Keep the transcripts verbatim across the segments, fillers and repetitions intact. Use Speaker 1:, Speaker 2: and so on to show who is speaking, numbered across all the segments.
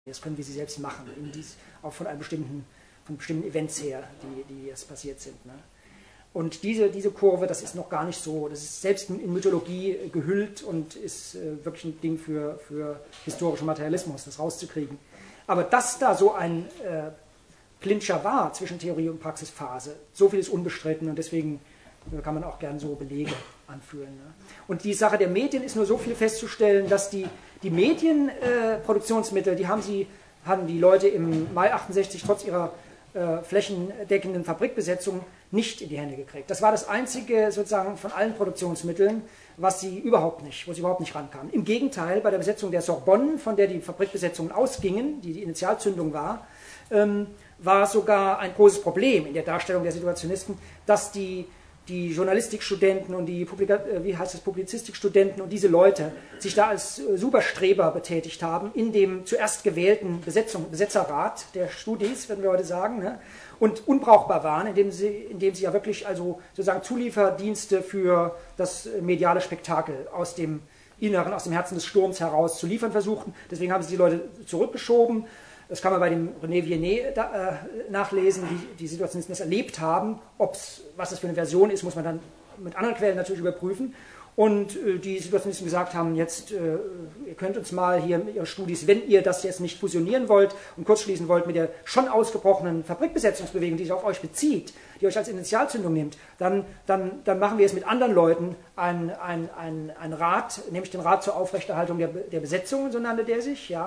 Speaker 1: Das können wir sie selbst machen, in dies, auch von einem bestimmten, von bestimmten Events her, die, die jetzt passiert sind. Ne? Und diese, diese Kurve, das ist noch gar nicht so, das ist selbst in Mythologie gehüllt und ist äh, wirklich ein Ding für, für historischen Materialismus, das rauszukriegen. Aber dass da so ein äh, Clincher war zwischen Theorie und Praxisphase, so viel ist unbestritten und deswegen kann man auch gern so Belege anführen. Ne? Und die Sache der Medien ist nur so viel festzustellen, dass die, die Medienproduktionsmittel, äh, die haben, sie, haben die Leute im Mai achtundsechzig trotz ihrer äh, flächendeckenden Fabrikbesetzung nicht in die Hände gekriegt. Das war das einzige sozusagen von allen Produktionsmitteln, was sie überhaupt nicht, wo sie überhaupt nicht rankamen. Im Gegenteil, bei der Besetzung der Sorbonne, von der die Fabrikbesetzungen ausgingen, die die Initialzündung war, ähm, war sogar ein großes Problem in der Darstellung der Situationisten, dass die die Journalistikstudenten und die Publika wie heißt es, Publizistikstudenten und diese Leute sich da als Superstreber betätigt haben in dem zuerst gewählten Besetzung, Besetzerrat der Studis, würden wir heute sagen, ne? Und unbrauchbar waren, indem sie, indem sie ja wirklich also sozusagen Zulieferdienste für das mediale Spektakel aus dem Inneren, aus dem Herzen des Sturms heraus zu liefern versuchten. Deswegen haben sie die Leute zurückgeschoben. Das kann man bei dem René Viennet da, äh, nachlesen, wie die Situationisten das erlebt haben. Ob's, was das für eine Version ist, muss man dann mit anderen Quellen natürlich überprüfen. Und äh, die Situationisten gesagt haben, jetzt, äh, ihr könnt uns mal hier mit Ihren Studis, wenn ihr das jetzt nicht fusionieren wollt und kurzschließen wollt mit der schon ausgebrochenen Fabrikbesetzungsbewegung, die sich auf euch bezieht, die euch als Initialzündung nimmt, dann, dann, dann machen wir jetzt mit anderen Leuten ein, ein, ein, ein Rat, nämlich den Rat zur Aufrechterhaltung der, der Besetzung, so nannte der sich, ja.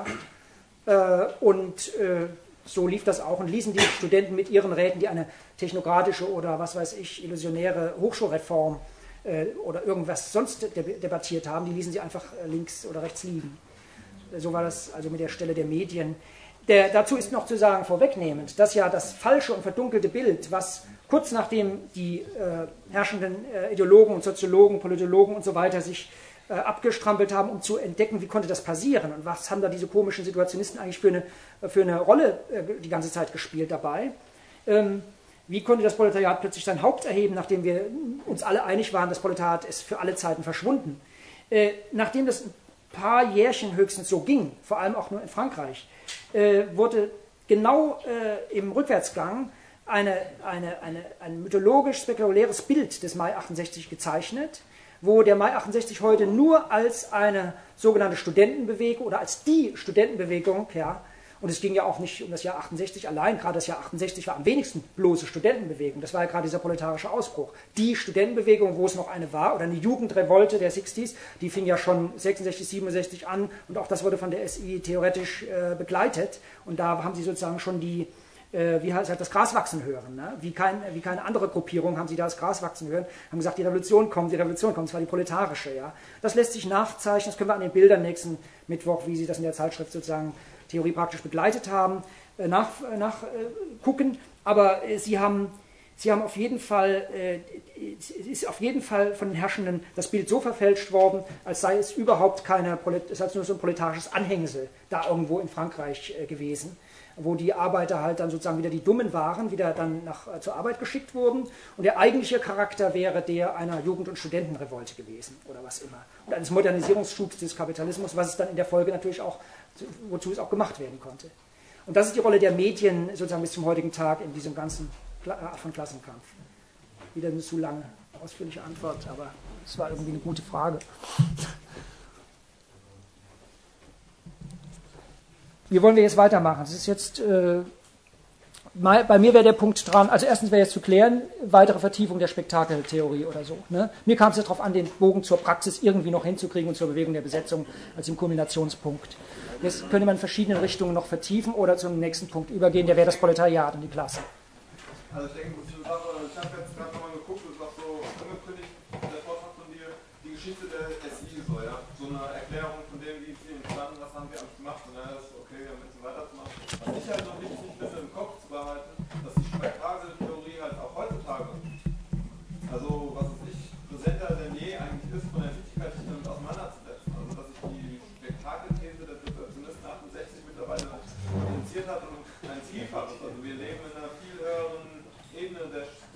Speaker 1: Und äh, so lief das auch und ließen die Studenten mit ihren Räten, die eine technokratische oder was weiß ich, illusionäre Hochschulreform äh, oder irgendwas sonst debattiert haben, die ließen sie einfach links oder rechts liegen. So war das also mit der Stelle der Medien. Der, dazu ist noch zu sagen, vorwegnehmend, dass ja das falsche und verdunkelte Bild, was kurz nachdem die äh, herrschenden äh, Ideologen und Soziologen, Politologen und so weiter sich Äh, abgestrampelt haben, um zu entdecken, wie konnte das passieren und was haben da diese komischen Situationisten eigentlich für eine, für eine Rolle äh, die ganze Zeit gespielt dabei. Ähm, wie konnte das Proletariat plötzlich sein Haupt erheben, nachdem wir uns alle einig waren, das Proletariat ist für alle Zeiten verschwunden. Äh, nachdem das ein paar Jährchen höchstens so ging, vor allem auch nur in Frankreich, äh, wurde genau äh, im Rückwärtsgang eine, eine, eine, ein mythologisch-spektakuläres Bild des Mai achtundsechzig gezeichnet, wo der Mai achtundsechzig heute nur als eine sogenannte Studentenbewegung oder als die Studentenbewegung, ja, und es ging ja auch nicht um das Jahr achtundsechzig allein, gerade das Jahr achtundsechzig war am wenigsten bloße Studentenbewegung, das war ja gerade dieser proletarische Ausbruch. Die Studentenbewegung, wo es noch eine war, oder eine Jugendrevolte der Sixties, die fing ja schon sechsundsechzig, siebenundsechzig an und auch das wurde von der S I theoretisch äh, begleitet und da haben sie sozusagen schon die wie heißt das Gras wachsen hören. Ne? Wie, kein, wie keine andere Gruppierung haben sie da das Gras wachsen hören, haben gesagt, die Revolution kommt, die Revolution kommt, das war die proletarische. Ja? Das lässt sich nachzeichnen, das können wir an den Bildern nächsten Mittwoch, wie sie das in der Zeitschrift sozusagen Theorie praktisch begleitet haben, nachgucken. Nach, äh, aber äh, sie, haben, sie haben auf jeden Fall, äh, es ist auf jeden Fall von den Herrschenden das Bild so verfälscht worden, als sei es überhaupt keine, es sei nur so ein proletarisches Anhängsel da irgendwo in Frankreich äh, gewesen, wo die Arbeiter halt dann sozusagen wieder die Dummen waren, wieder dann nach, äh, zur Arbeit geschickt wurden. Und der eigentliche Charakter wäre der einer Jugend- und Studentenrevolte gewesen oder was immer. Und eines Modernisierungsschubs des Kapitalismus, was es dann in der Folge natürlich auch, wozu es auch gemacht werden konnte. Und das ist die Rolle der Medien sozusagen bis zum heutigen Tag in diesem ganzen Art von Klassenkampf. Wieder eine zu lange, ausführliche Antwort, aber es war irgendwie eine gute Frage. Wie wollen wir jetzt weitermachen? Das ist jetzt, äh, bei mir wäre der Punkt dran, also erstens wäre jetzt zu klären, weitere Vertiefung der Spektakeltheorie oder so. Ne? Mir kam es ja darauf an, den Bogen zur Praxis irgendwie noch hinzukriegen und zur Bewegung der Besetzung als im Kulminationspunkt. Jetzt könnte man in verschiedenen Richtungen noch vertiefen oder zum nächsten Punkt übergehen, der wäre das Proletariat und die Klasse.
Speaker 2: Also ich denke, ich habe jetzt gerade nochmal geguckt, das war so angekündigt, der Vortrag von dir, die Geschichte der S I so, ja, so eine Erklärung von dem, wie sie entstanden, was haben wir alles gemacht, und dann ist okay, wir haben jetzt weiterzumachen. Was ich halt noch wichtig nicht besser im Kopf zu behalten, dass die Spektakeltheorie halt auch heutzutage, also was